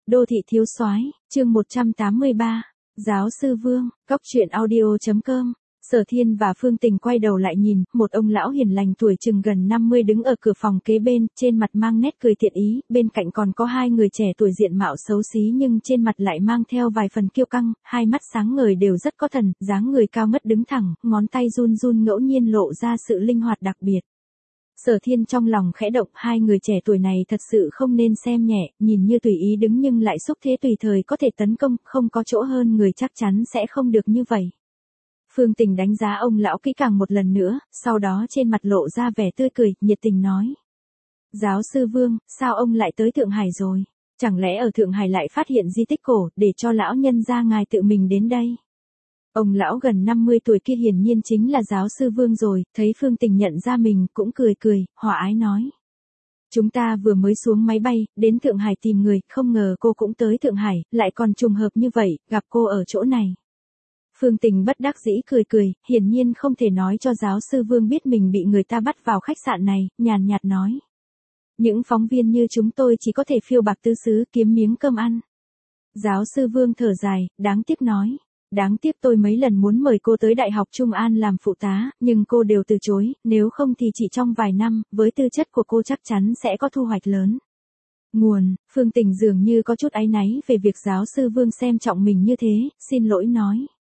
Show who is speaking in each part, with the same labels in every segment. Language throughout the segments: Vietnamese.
Speaker 1: Đô thị thiếu soái, chương 183, giáo sư Vương, Cóc truyện audio.com. Sở Thiên và Phương Tình quay đầu lại nhìn, một ông lão hiền lành tuổi chừng gần 50 đứng ở cửa phòng kế bên, trên mặt mang nét cười thiện ý, bên cạnh còn có hai người trẻ tuổi diện mạo xấu xí nhưng trên mặt lại mang theo vài phần kiêu căng, hai mắt sáng ngời đều rất có thần, dáng người cao ngất đứng thẳng, ngón tay run run ngẫu nhiên lộ ra sự linh hoạt đặc biệt. Sở Thiên trong lòng khẽ động, hai người trẻ tuổi này thật sự không nên xem nhẹ, nhìn như tùy ý đứng nhưng lại xúc thế tùy thời có thể tấn công, không có chỗ hơn người chắc chắn sẽ không được như vậy. Phương Tình đánh giá ông lão kỹ càng một lần nữa, sau đó trên mặt lộ ra vẻ tươi cười, nhiệt tình nói. Giáo sư Vương, sao ông lại tới Thượng Hải rồi? Chẳng lẽ ở Thượng Hải lại phát hiện di tích cổ, để cho lão nhân gia ngài tự mình đến đây? Ông lão gần 50 tuổi kia hiển nhiên chính là giáo sư Vương rồi, thấy Phương Tình nhận ra mình, cũng cười cười, hòa ái nói. Chúng ta vừa mới xuống máy bay, đến Thượng Hải tìm người, không ngờ cô cũng tới Thượng Hải, lại còn trùng hợp như vậy, gặp cô ở chỗ này. Phương Tình bất đắc dĩ cười cười, hiển nhiên không thể nói cho giáo sư Vương biết mình bị người ta bắt vào khách sạn này, nhàn nhạt nói. Những phóng viên như chúng tôi chỉ có thể phiêu bạc tứ xứ kiếm miếng cơm ăn. Giáo sư Vương thở dài, đáng tiếc nói. Đáng tiếc tôi mấy lần muốn mời cô tới Đại học Trung An làm phụ tá, nhưng cô đều từ chối, nếu không thì chỉ trong vài năm, với tư chất của cô chắc chắn sẽ có thu hoạch lớn. Nguồn, Phương Tình dường như có chút áy náy về việc giáo sư Vương xem trọng mình như thế, xin lỗi nói.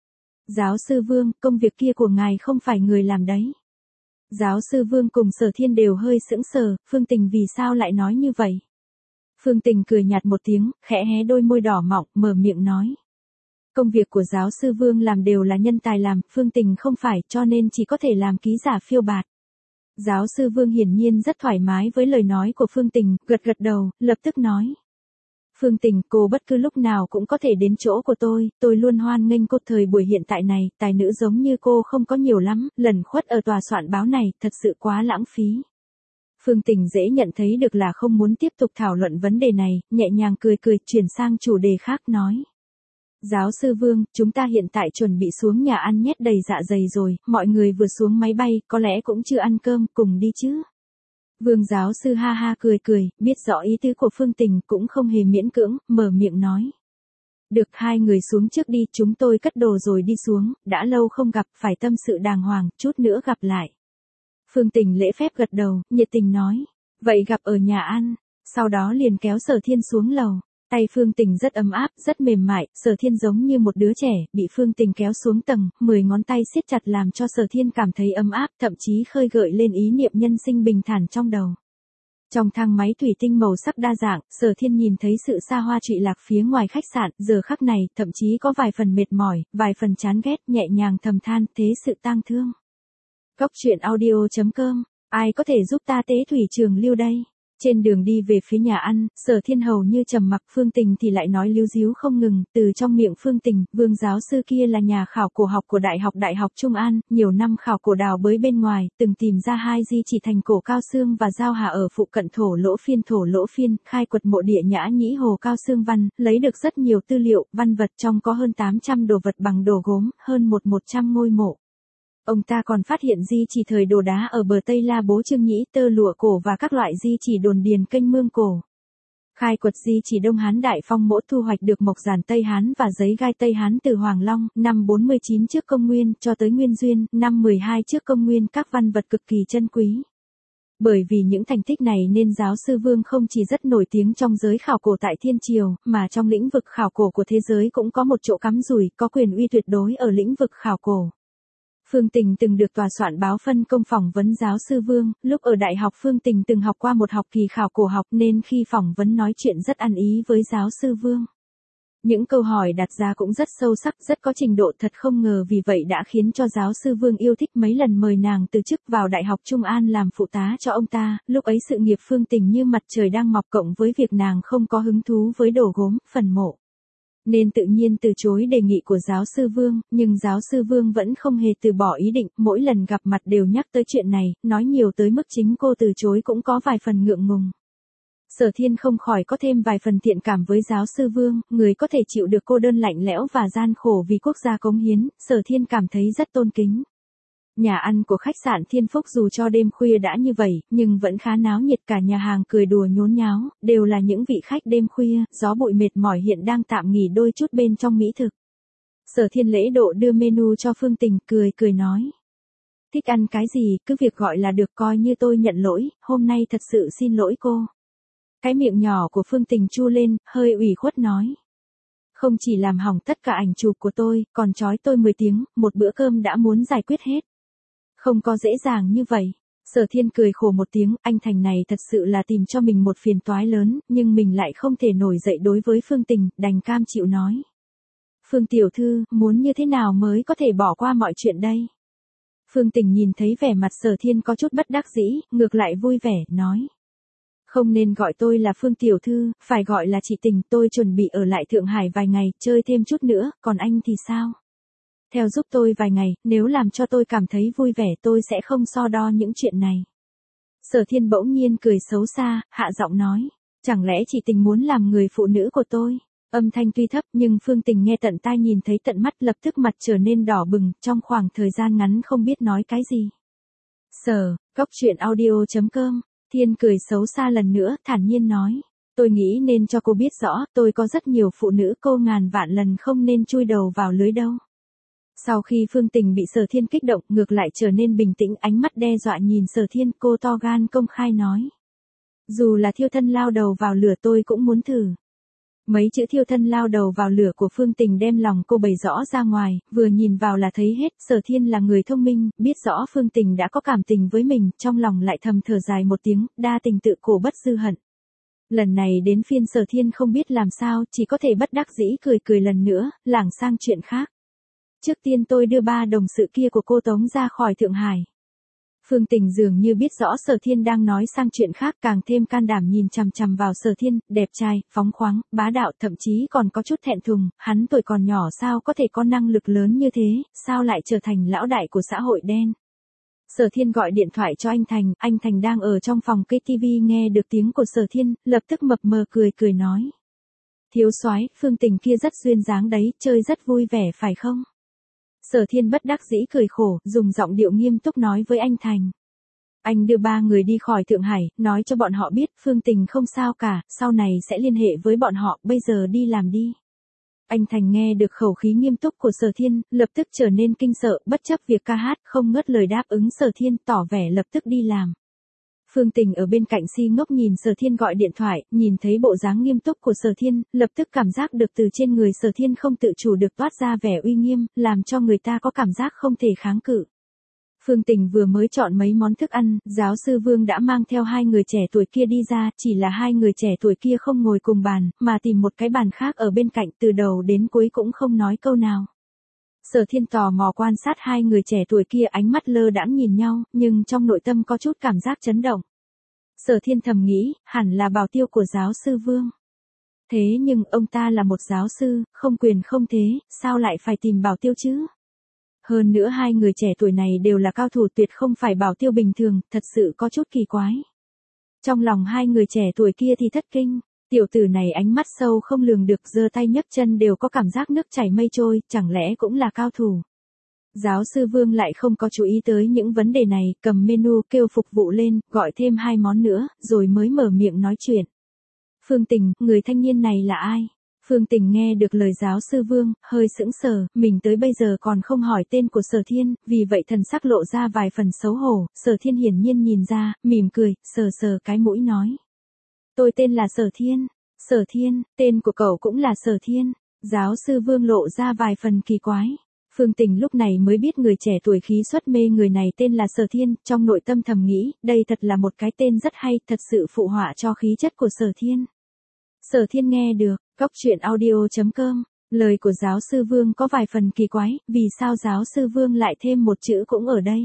Speaker 1: Giáo sư Vương, công việc kia của ngài không phải người làm đấy. Giáo sư Vương cùng Sở Thiên đều hơi sững sờ, Phương Tình vì sao lại nói như vậy? Phương Tình cười nhạt một tiếng, khẽ hé đôi môi đỏ mọng, mở miệng nói. Công việc của giáo sư Vương làm đều là nhân tài làm, Phương Tình không phải, cho nên chỉ có thể làm ký giả phiêu bạt. Giáo sư Vương hiển nhiên rất thoải mái với lời nói của Phương Tình, gật gật đầu, lập tức nói. Phương Tình, cô bất cứ lúc nào cũng có thể đến chỗ của tôi luôn hoan nghênh cô. Thời buổi hiện tại này, tài nữ giống như cô không có nhiều lắm, lẩn khuất ở tòa soạn báo này, thật sự quá lãng phí. Phương Tình dễ nhận thấy được là không muốn tiếp tục thảo luận vấn đề này, nhẹ nhàng cười cười, chuyển sang chủ đề khác nói. Giáo sư Vương, chúng ta hiện tại chuẩn bị xuống nhà ăn nhét đầy dạ dày rồi, mọi người vừa xuống máy bay, có lẽ cũng chưa ăn cơm, cùng đi chứ. Vương giáo sư ha ha cười cười, biết rõ ý tứ của Phương Tình cũng không hề miễn cưỡng, mở miệng nói. Được, hai người xuống trước đi, chúng tôi cất đồ rồi đi xuống, đã lâu không gặp, phải tâm sự đàng hoàng, chút nữa gặp lại. Phương Tình lễ phép gật đầu, nhiệt tình nói. Vậy gặp ở nhà ăn, sau đó liền kéo Sở Thiên xuống lầu. Tay Phương Tình rất ấm áp, rất mềm mại, Sở Thiên giống như một đứa trẻ, bị Phương Tình kéo xuống tầng, 10 ngón tay siết chặt làm cho Sở Thiên cảm thấy ấm áp, thậm chí khơi gợi lên ý niệm nhân sinh bình thản trong đầu. Trong thang máy thủy tinh màu sắc đa dạng, Sở Thiên nhìn thấy sự xa hoa trụy lạc phía ngoài khách sạn, giờ khắc này, thậm chí có vài phần mệt mỏi, vài phần chán ghét, nhẹ nhàng thầm than, thế sự tang thương. Cóc truyện audio.com, ai có thể giúp ta tế thủy trường lưu đây? Trên đường đi về phía nhà ăn, Sở Thiên hầu như trầm mặc, Phương Tình thì lại nói líu díu không ngừng, từ trong miệng Phương Tình, Vương giáo sư kia là nhà khảo cổ học của Đại học Trung An, nhiều năm khảo cổ đào bới bên ngoài, từng tìm ra 2 di chỉ thành cổ Cao Xương và Giao Hà ở phụ cận thổ lỗ phiên, khai quật mộ địa Nhã Nhĩ Hồ Cao Xương Văn, lấy được rất nhiều tư liệu, văn vật trong có hơn 800 đồ vật bằng đồ gốm, hơn 100 ngôi mộ. Ông ta còn phát hiện di chỉ thời đồ đá ở bờ Tây La Bố Trương Nhĩ, tơ lụa cổ và các loại di chỉ đồn điền kênh mương cổ. Khai quật di chỉ Đông Hán Đại Phong Mỗ thu hoạch được mộc giản Tây Hán và giấy gai Tây Hán từ Hoàng Long, năm 49 trước công nguyên, cho tới Nguyên Duyên, năm 12 trước công nguyên, các văn vật cực kỳ chân quý. Bởi vì những thành tích này nên giáo sư Vương không chỉ rất nổi tiếng trong giới khảo cổ tại Thiên Triều, mà trong lĩnh vực khảo cổ của thế giới cũng có một chỗ cắm rủi, có quyền uy tuyệt đối ở lĩnh vực khảo cổ. Phương Tình từng được tòa soạn báo phân công phỏng vấn giáo sư Vương, lúc ở đại học Phương Tình từng học qua một học kỳ khảo cổ học nên khi phỏng vấn nói chuyện rất ăn ý với giáo sư Vương. Những câu hỏi đặt ra cũng rất sâu sắc, rất có trình độ, thật không ngờ vì vậy đã khiến cho giáo sư Vương yêu thích, mấy lần mời nàng từ chức vào Đại học Trung An làm phụ tá cho ông ta, lúc ấy sự nghiệp Phương Tình như mặt trời đang mọc cộng với việc nàng không có hứng thú với đồ gốm, phần mộ. Nên tự nhiên từ chối đề nghị của giáo sư Vương, nhưng giáo sư Vương vẫn không hề từ bỏ ý định, mỗi lần gặp mặt đều nhắc tới chuyện này, nói nhiều tới mức chính cô từ chối cũng có vài phần ngượng ngùng. Sở Thiên không khỏi có thêm vài phần thiện cảm với giáo sư Vương, người có thể chịu được cô đơn lạnh lẽo và gian khổ vì quốc gia cống hiến, Sở Thiên cảm thấy rất tôn kính. Nhà ăn của khách sạn Thiên Phúc dù cho đêm khuya đã như vậy, nhưng vẫn khá náo nhiệt, cả nhà hàng cười đùa nhốn nháo, đều là những vị khách đêm khuya, gió bụi mệt mỏi hiện đang tạm nghỉ đôi chút bên trong mỹ thực. Sở Thiên lễ độ đưa menu cho Phương Tình, cười cười nói. Thích ăn cái gì, cứ việc gọi là được, coi như tôi nhận lỗi, hôm nay thật sự xin lỗi cô. Cái miệng nhỏ của Phương Tình chu lên, hơi ủy khuất nói. Không chỉ làm hỏng tất cả ảnh chụp của tôi, còn trói tôi 10 tiếng, một bữa cơm đã muốn giải quyết hết. Không có dễ dàng như vậy. Sở Thiên cười khổ một tiếng, anh Thành này thật sự là tìm cho mình một phiền toái lớn, nhưng mình lại không thể nổi dậy đối với Phương Tình, đành cam chịu nói. Phương tiểu thư, muốn như thế nào mới có thể bỏ qua mọi chuyện đây? Phương Tình nhìn thấy vẻ mặt Sở Thiên có chút bất đắc dĩ, ngược lại vui vẻ, nói. Không nên gọi tôi là Phương tiểu thư, phải gọi là chị Tình, tôi chuẩn bị ở lại Thượng Hải vài ngày, chơi thêm chút nữa, còn anh thì sao? Theo giúp tôi vài ngày, nếu làm cho tôi cảm thấy vui vẻ tôi sẽ không so đo những chuyện này. Sở Thiên bỗng nhiên cười xấu xa, hạ giọng nói. Chẳng lẽ chị Tình muốn làm người phụ nữ của tôi? Âm thanh tuy thấp nhưng Phương Tình nghe tận tai nhìn thấy tận mắt, lập tức mặt trở nên đỏ bừng, trong khoảng thời gian ngắn không biết nói cái gì. Cóc truyện audio.com. Thiên cười xấu xa lần nữa, thản nhiên nói. Tôi nghĩ nên cho cô biết rõ, tôi có rất nhiều phụ nữ, cô ngàn vạn lần không nên chui đầu vào lưới đâu. Sau khi Phương Tình bị Sở Thiên kích động, ngược lại trở nên bình tĩnh, ánh mắt đe dọa nhìn Sở Thiên, cô to gan công khai nói. Dù là thiêu thân lao đầu vào lửa tôi cũng muốn thử. Mấy chữ thiêu thân lao đầu vào lửa của Phương Tình đem lòng cô bày rõ ra ngoài, vừa nhìn vào là thấy hết. Sở Thiên là người thông minh, biết rõ Phương Tình đã có cảm tình với mình, trong lòng lại thầm thở dài một tiếng, đa tình tự cổ bất dư hận. Lần này đến phiên Sở Thiên không biết làm sao, chỉ có thể bất đắc dĩ cười cười lần nữa, lảng sang chuyện khác. Trước tiên tôi đưa 3 đồng sự kia của cô tống ra khỏi Thượng Hải. Phương Tình dường như biết rõ Sở Thiên đang nói sang chuyện khác, càng thêm can đảm nhìn chằm chằm vào Sở Thiên, đẹp trai, phóng khoáng, bá đạo, thậm chí còn có chút thẹn thùng, hắn tuổi còn nhỏ sao có thể có năng lực lớn như thế, sao lại trở thành lão đại của xã hội đen. Sở Thiên gọi điện thoại cho anh Thành đang ở trong phòng cây TV nghe được tiếng của Sở Thiên, lập tức mập mờ cười cười nói. Thiếu soái, Phương Tình kia rất duyên dáng đấy, chơi rất vui vẻ phải không? Sở Thiên bất đắc dĩ cười khổ, dùng giọng điệu nghiêm túc nói với anh Thành. Anh đưa 3 người đi khỏi Thượng Hải, nói cho bọn họ biết Phương Tình không sao cả, sau này sẽ liên hệ với bọn họ, bây giờ đi làm đi. Anh Thành nghe được khẩu khí nghiêm túc của Sở Thiên, lập tức trở nên kinh sợ, bất chấp việc ca hát, không ngớt lời đáp ứng Sở Thiên, tỏ vẻ lập tức đi làm. Phương Tình ở bên cạnh si ngốc nhìn Sở Thiên gọi điện thoại, nhìn thấy bộ dáng nghiêm túc của Sở Thiên, lập tức cảm giác được từ trên người Sở Thiên không tự chủ được toát ra vẻ uy nghiêm, làm cho người ta có cảm giác không thể kháng cự. Phương Tình vừa mới chọn mấy món thức ăn, giáo sư Vương đã mang theo 2 người trẻ tuổi kia đi ra, chỉ là 2 người trẻ tuổi kia không ngồi cùng bàn, mà tìm một cái bàn khác ở bên cạnh, từ đầu đến cuối cũng không nói câu nào. Sở Thiên tò mò quan sát 2 người trẻ tuổi kia, ánh mắt lơ đãng nhìn nhau, nhưng trong nội tâm có chút cảm giác chấn động. Sở Thiên thầm nghĩ, hẳn là bảo tiêu của giáo sư Vương. Thế nhưng ông ta là một giáo sư, không quyền không thế, sao lại phải tìm bảo tiêu chứ? Hơn nữa 2 người trẻ tuổi này đều là cao thủ, tuyệt không phải bảo tiêu bình thường, thật sự có chút kỳ quái. Trong lòng 2 người trẻ tuổi kia thì thất kinh. Tiểu tử này ánh mắt sâu không lường được, giơ tay nhấc chân đều có cảm giác nước chảy mây trôi, chẳng lẽ cũng là cao thủ. Giáo sư Vương lại không có chú ý tới những vấn đề này, cầm menu kêu phục vụ lên, gọi thêm 2 món nữa, rồi mới mở miệng nói chuyện. Phương Tình, người thanh niên này là ai? Phương Tình nghe được lời giáo sư Vương, hơi sững sờ, mình tới bây giờ còn không hỏi tên của Sở Thiên, vì vậy thần sắc lộ ra vài phần xấu hổ. Sở Thiên hiển nhiên nhìn ra, mỉm cười, sờ sờ cái mũi nói. Tôi tên là Sở Thiên. Sở Thiên, tên của cậu cũng là Sở Thiên. Giáo sư Vương lộ ra vài phần kỳ quái. Phương Tình lúc này mới biết người trẻ tuổi khí xuất mê người này tên là Sở Thiên, trong nội tâm thầm nghĩ, đây thật là một cái tên rất hay, thật sự phụ họa cho khí chất của Sở Thiên. Sở Thiên nghe được, cóc truyện audio.com, lời của giáo sư Vương có vài phần kỳ quái, vì sao giáo sư Vương lại thêm một chữ cũng ở đây?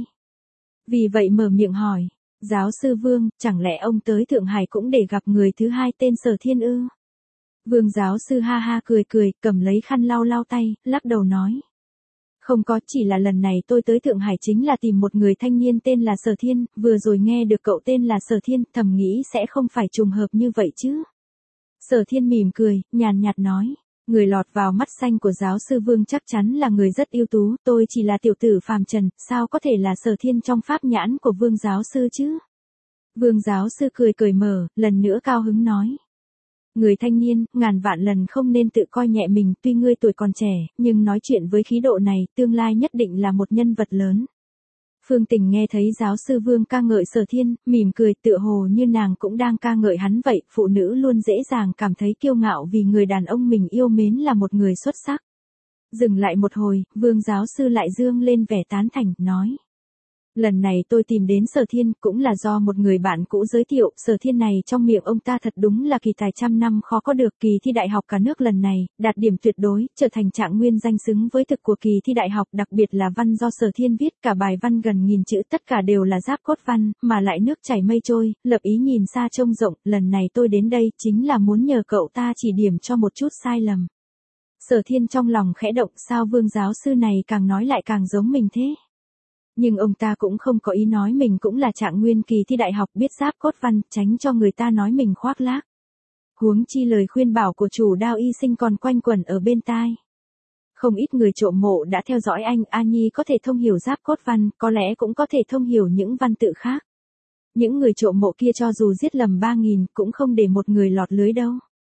Speaker 1: Vì vậy mở miệng hỏi, giáo sư Vương, chẳng lẽ ông tới Thượng Hải cũng để gặp người thứ hai tên Sở Thiên ư? Vương giáo sư ha ha cười cười, cầm lấy khăn lau lau tay, lắc đầu nói. Không có, chỉ là lần này tôi tới Thượng Hải chính là tìm một người thanh niên tên là Sở Thiên, vừa rồi nghe được cậu tên là Sở Thiên, thầm nghĩ sẽ không phải trùng hợp như vậy chứ. Sở Thiên mỉm cười, nhàn nhạt nói. Người lọt vào mắt xanh của giáo sư Vương chắc chắn là người rất ưu tú, tôi chỉ là tiểu tử phàm trần, sao có thể là Sở Thiên trong pháp nhãn của Vương giáo sư chứ? Vương giáo sư cười cởi mở, lần nữa cao hứng nói. Người thanh niên, ngàn vạn lần không nên tự coi nhẹ mình, tuy ngươi tuổi còn trẻ, nhưng nói chuyện với khí độ này, tương lai nhất định là một nhân vật lớn. Phương Tình nghe thấy giáo sư Vương ca ngợi Sở Thiên, mỉm cười tựa hồ như nàng cũng đang ca ngợi hắn vậy, phụ nữ luôn dễ dàng cảm thấy kiêu ngạo vì người đàn ông mình yêu mến là một người xuất sắc. Dừng lại một hồi, Vương giáo sư lại dương lên vẻ tán thành, nói. Lần này tôi tìm đến Sở Thiên cũng là do một người bạn cũ giới thiệu, Sở Thiên này trong miệng ông ta thật đúng là kỳ tài trăm năm khó có được, kỳ thi đại học cả nước lần này, đạt điểm tuyệt đối, trở thành trạng nguyên danh xứng với thực của kỳ thi đại học, đặc biệt là văn do Sở Thiên viết, cả bài văn gần 1000 chữ tất cả đều là giáp cốt văn, mà lại nước chảy mây trôi, lập ý nhìn xa trông rộng, lần này tôi đến đây chính là muốn nhờ cậu ta chỉ điểm cho một chút sai lầm. Sở Thiên trong lòng khẽ động, sao Vương giáo sư này càng nói lại càng giống mình thế? Nhưng ông ta cũng không có ý nói mình cũng là trạng nguyên kỳ thi đại học biết giáp cốt văn, tránh cho người ta nói mình khoác lác. Huống chi lời khuyên bảo của chủ Đao Y Sinh còn quanh quẩn ở bên tai. Không ít người trộm mộ đã theo dõi anh, A Nhi có thể thông hiểu giáp cốt văn, có lẽ cũng có thể thông hiểu những văn tự khác. Những người trộm mộ kia cho dù giết lầm 3000 cũng không để một người lọt lưới đâu.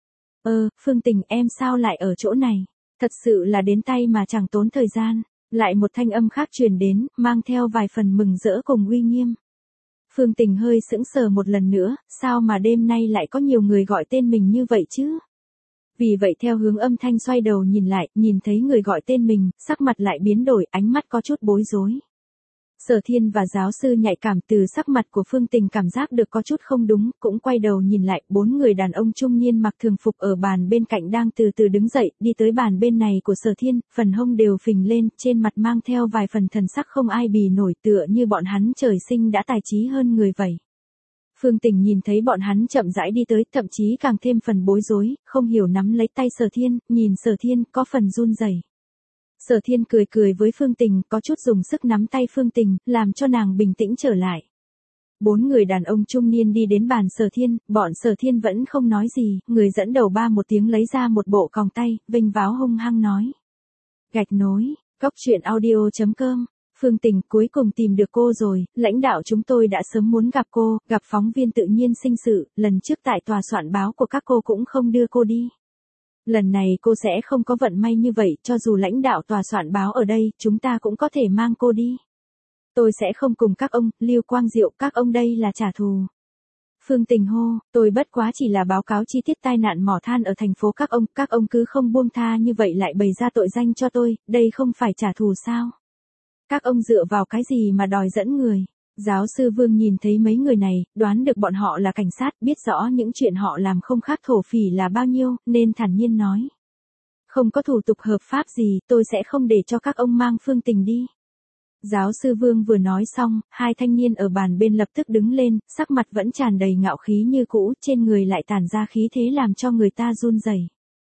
Speaker 1: Phương Tình em sao lại ở chỗ này? Thật sự là đến tay mà chẳng tốn thời gian. Lại một thanh âm khác truyền đến, mang theo vài phần mừng rỡ cùng uy nghiêm. Phương Tình hơi sững sờ một lần nữa, sao mà đêm nay lại có nhiều người gọi tên mình như vậy chứ? Vì vậy theo hướng âm thanh xoay đầu nhìn lại, nhìn thấy người gọi tên mình, sắc mặt lại biến đổi, ánh mắt có chút bối rối. Sở Thiên và giáo sư nhạy cảm từ sắc mặt của Phương Tình cảm giác được có chút không đúng, cũng quay đầu nhìn lại, 4 người đàn ông trung niên mặc thường phục ở bàn bên cạnh đang từ từ đứng dậy, đi tới bàn bên này của Sở Thiên, phần hông đều phình lên, trên mặt mang theo vài phần thần sắc không ai bì nổi tựa như bọn hắn trời sinh đã tài trí hơn người vậy. Phương Tình nhìn thấy bọn hắn chậm rãi đi tới, thậm chí càng thêm phần bối rối, không hiểu nắm lấy tay Sở Thiên, nhìn Sở Thiên có phần run rẩy. Sở Thiên cười cười với Phương Tình, có chút dùng sức nắm tay Phương Tình, làm cho nàng bình tĩnh trở lại. 4 người đàn ông trung niên đi đến bàn Sở Thiên, bọn Sở Thiên vẫn không nói gì, người dẫn đầu ba một tiếng lấy ra một bộ còng tay, vênh váo hung hăng nói. Gạch nối, cóc truyện audio.com, Phương Tình cuối cùng tìm được cô rồi, lãnh đạo chúng tôi đã sớm muốn gặp cô, gặp phóng viên tự nhiên sinh sự, lần trước tại tòa soạn báo của các cô cũng không đưa cô đi. Lần này cô sẽ không có vận may như vậy, cho dù lãnh đạo tòa soạn báo ở đây, chúng ta cũng có thể mang cô đi. Tôi sẽ không cùng các ông, Lưu Quang Diệu, các ông đây là trả thù. Phương Tình hô, tôi bất quá chỉ là báo cáo chi tiết tai nạn mỏ than ở thành phố các ông cứ không buông tha như vậy lại bày ra tội danh cho tôi, đây không phải trả thù sao? Các ông dựa vào cái gì mà đòi dẫn người? Giáo sư Vương nhìn thấy mấy người này, đoán được bọn họ là cảnh sát, biết rõ những chuyện họ làm không khác thổ phỉ là bao nhiêu, nên thản nhiên nói. Không có thủ tục hợp pháp gì, tôi sẽ không để cho các ông mang Phương Tình đi. Giáo sư Vương vừa nói xong, hai thanh niên ở bàn bên lập tức đứng lên, sắc mặt vẫn tràn đầy ngạo khí như cũ, trên người lại tản ra khí thế làm cho người ta run rẩy.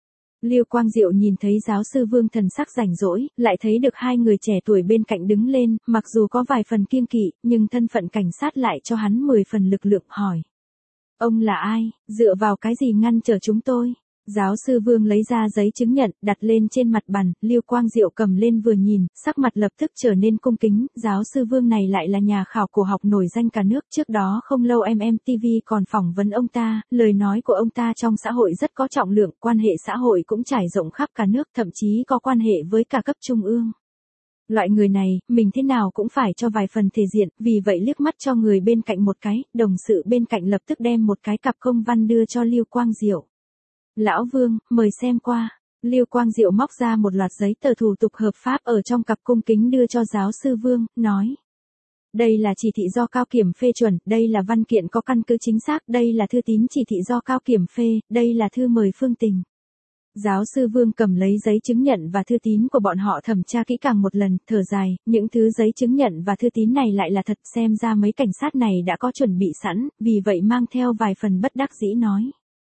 Speaker 1: Lưu Quang Diệu nhìn thấy giáo sư Vương thần sắc rảnh rỗi, lại thấy được hai người trẻ tuổi bên cạnh đứng lên, mặc dù có vài phần kiêng kỵ, nhưng thân phận cảnh sát lại cho hắn 10 phần lực lượng hỏi. Ông là ai, dựa vào cái gì ngăn trở chúng tôi? Giáo sư Vương lấy ra giấy chứng nhận, đặt lên trên mặt bàn, Lưu Quang Diệu cầm lên vừa nhìn, sắc mặt lập tức trở nên cung kính, giáo sư Vương này lại là nhà khảo cổ học nổi danh cả nước, trước đó không lâu MMTV còn phỏng vấn ông ta, lời nói của ông ta trong xã hội rất có trọng lượng, quan hệ xã hội cũng trải rộng khắp cả nước, thậm chí có quan hệ với cả cấp trung ương. Loại người này, mình thế nào cũng phải cho vài phần thể diện, vì vậy liếc mắt cho người bên cạnh một cái, đồng sự bên cạnh lập tức đem một cái cặp công văn đưa cho Lưu Quang Diệu. Lão Vương, mời xem qua. Lưu Quang Diệu móc ra một loạt giấy tờ thủ tục hợp pháp ở trong cặp cung kính đưa cho giáo sư Vương, nói. Đây là chỉ thị do cao kiểm phê chuẩn, đây là văn kiện có căn cứ chính xác, đây là thư tín chỉ thị do cao kiểm phê, đây là thư mời Phương Tình. Giáo sư Vương cầm lấy giấy chứng nhận và thư tín của bọn họ thẩm tra kỹ càng một lần, thở dài, những thứ giấy chứng nhận và thư tín này lại là thật, xem ra mấy cảnh sát này đã có chuẩn bị sẵn, vì vậy mang theo vài phần bất đắc dĩ nói.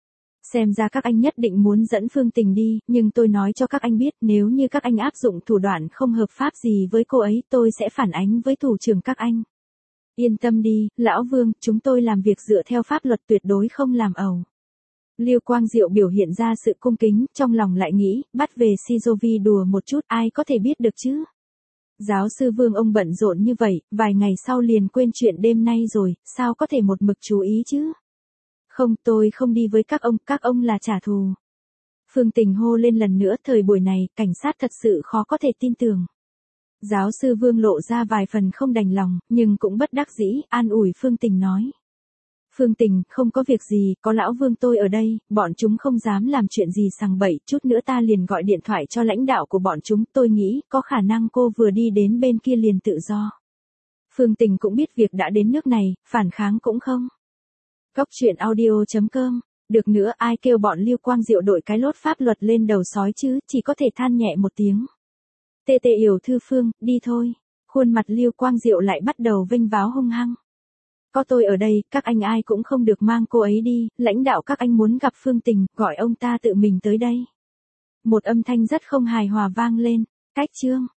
Speaker 1: Xem ra các anh nhất định muốn dẫn Phương Tình đi, nhưng tôi nói cho các anh biết, nếu như các anh áp dụng thủ đoạn không hợp pháp gì với cô ấy, tôi sẽ phản ánh với thủ trưởng các anh. Yên tâm đi, Lão Vương, chúng tôi làm việc dựa theo pháp luật tuyệt đối không làm ẩu. Lưu Quang Diệu biểu hiện ra sự cung kính, trong lòng lại nghĩ, bắt về Shizovi đùa một chút ai có thể biết được chứ. Giáo sư Vương ông bận rộn như vậy, vài ngày sau liền quên chuyện đêm nay rồi, sao có thể một mực chú ý chứ? Không, tôi không đi với các ông là trả thù. Phương Tình hô lên lần nữa, thời buổi này, cảnh sát thật sự khó có thể tin tưởng. Giáo sư Vương lộ ra vài phần không đành lòng, nhưng cũng bất đắc dĩ, an ủi Phương Tình nói. Phương Tình, không có việc gì, có lão Vương tôi ở đây, bọn chúng không dám làm chuyện gì sằng bậy, chút nữa ta liền gọi điện thoại cho lãnh đạo của bọn chúng, tôi nghĩ, có khả năng cô vừa đi đến bên kia liền tự do. Phương Tình cũng biết việc đã đến nước này, phản kháng cũng không. Cóc truyện audio.com, được nữa ai kêu bọn Lưu Quang Diệu đội cái lốt pháp luật lên đầu sói chứ, chỉ có thể than nhẹ một tiếng. Tê tê yểu thư Phương, đi thôi. Khuôn mặt Lưu Quang Diệu lại bắt đầu vênh váo hung hăng. Có tôi ở đây, các anh ai cũng không được mang cô ấy đi, lãnh đạo các anh muốn gặp Phương Tình, gọi ông ta tự mình tới đây. Một âm thanh rất không hài hòa vang lên, cách chương.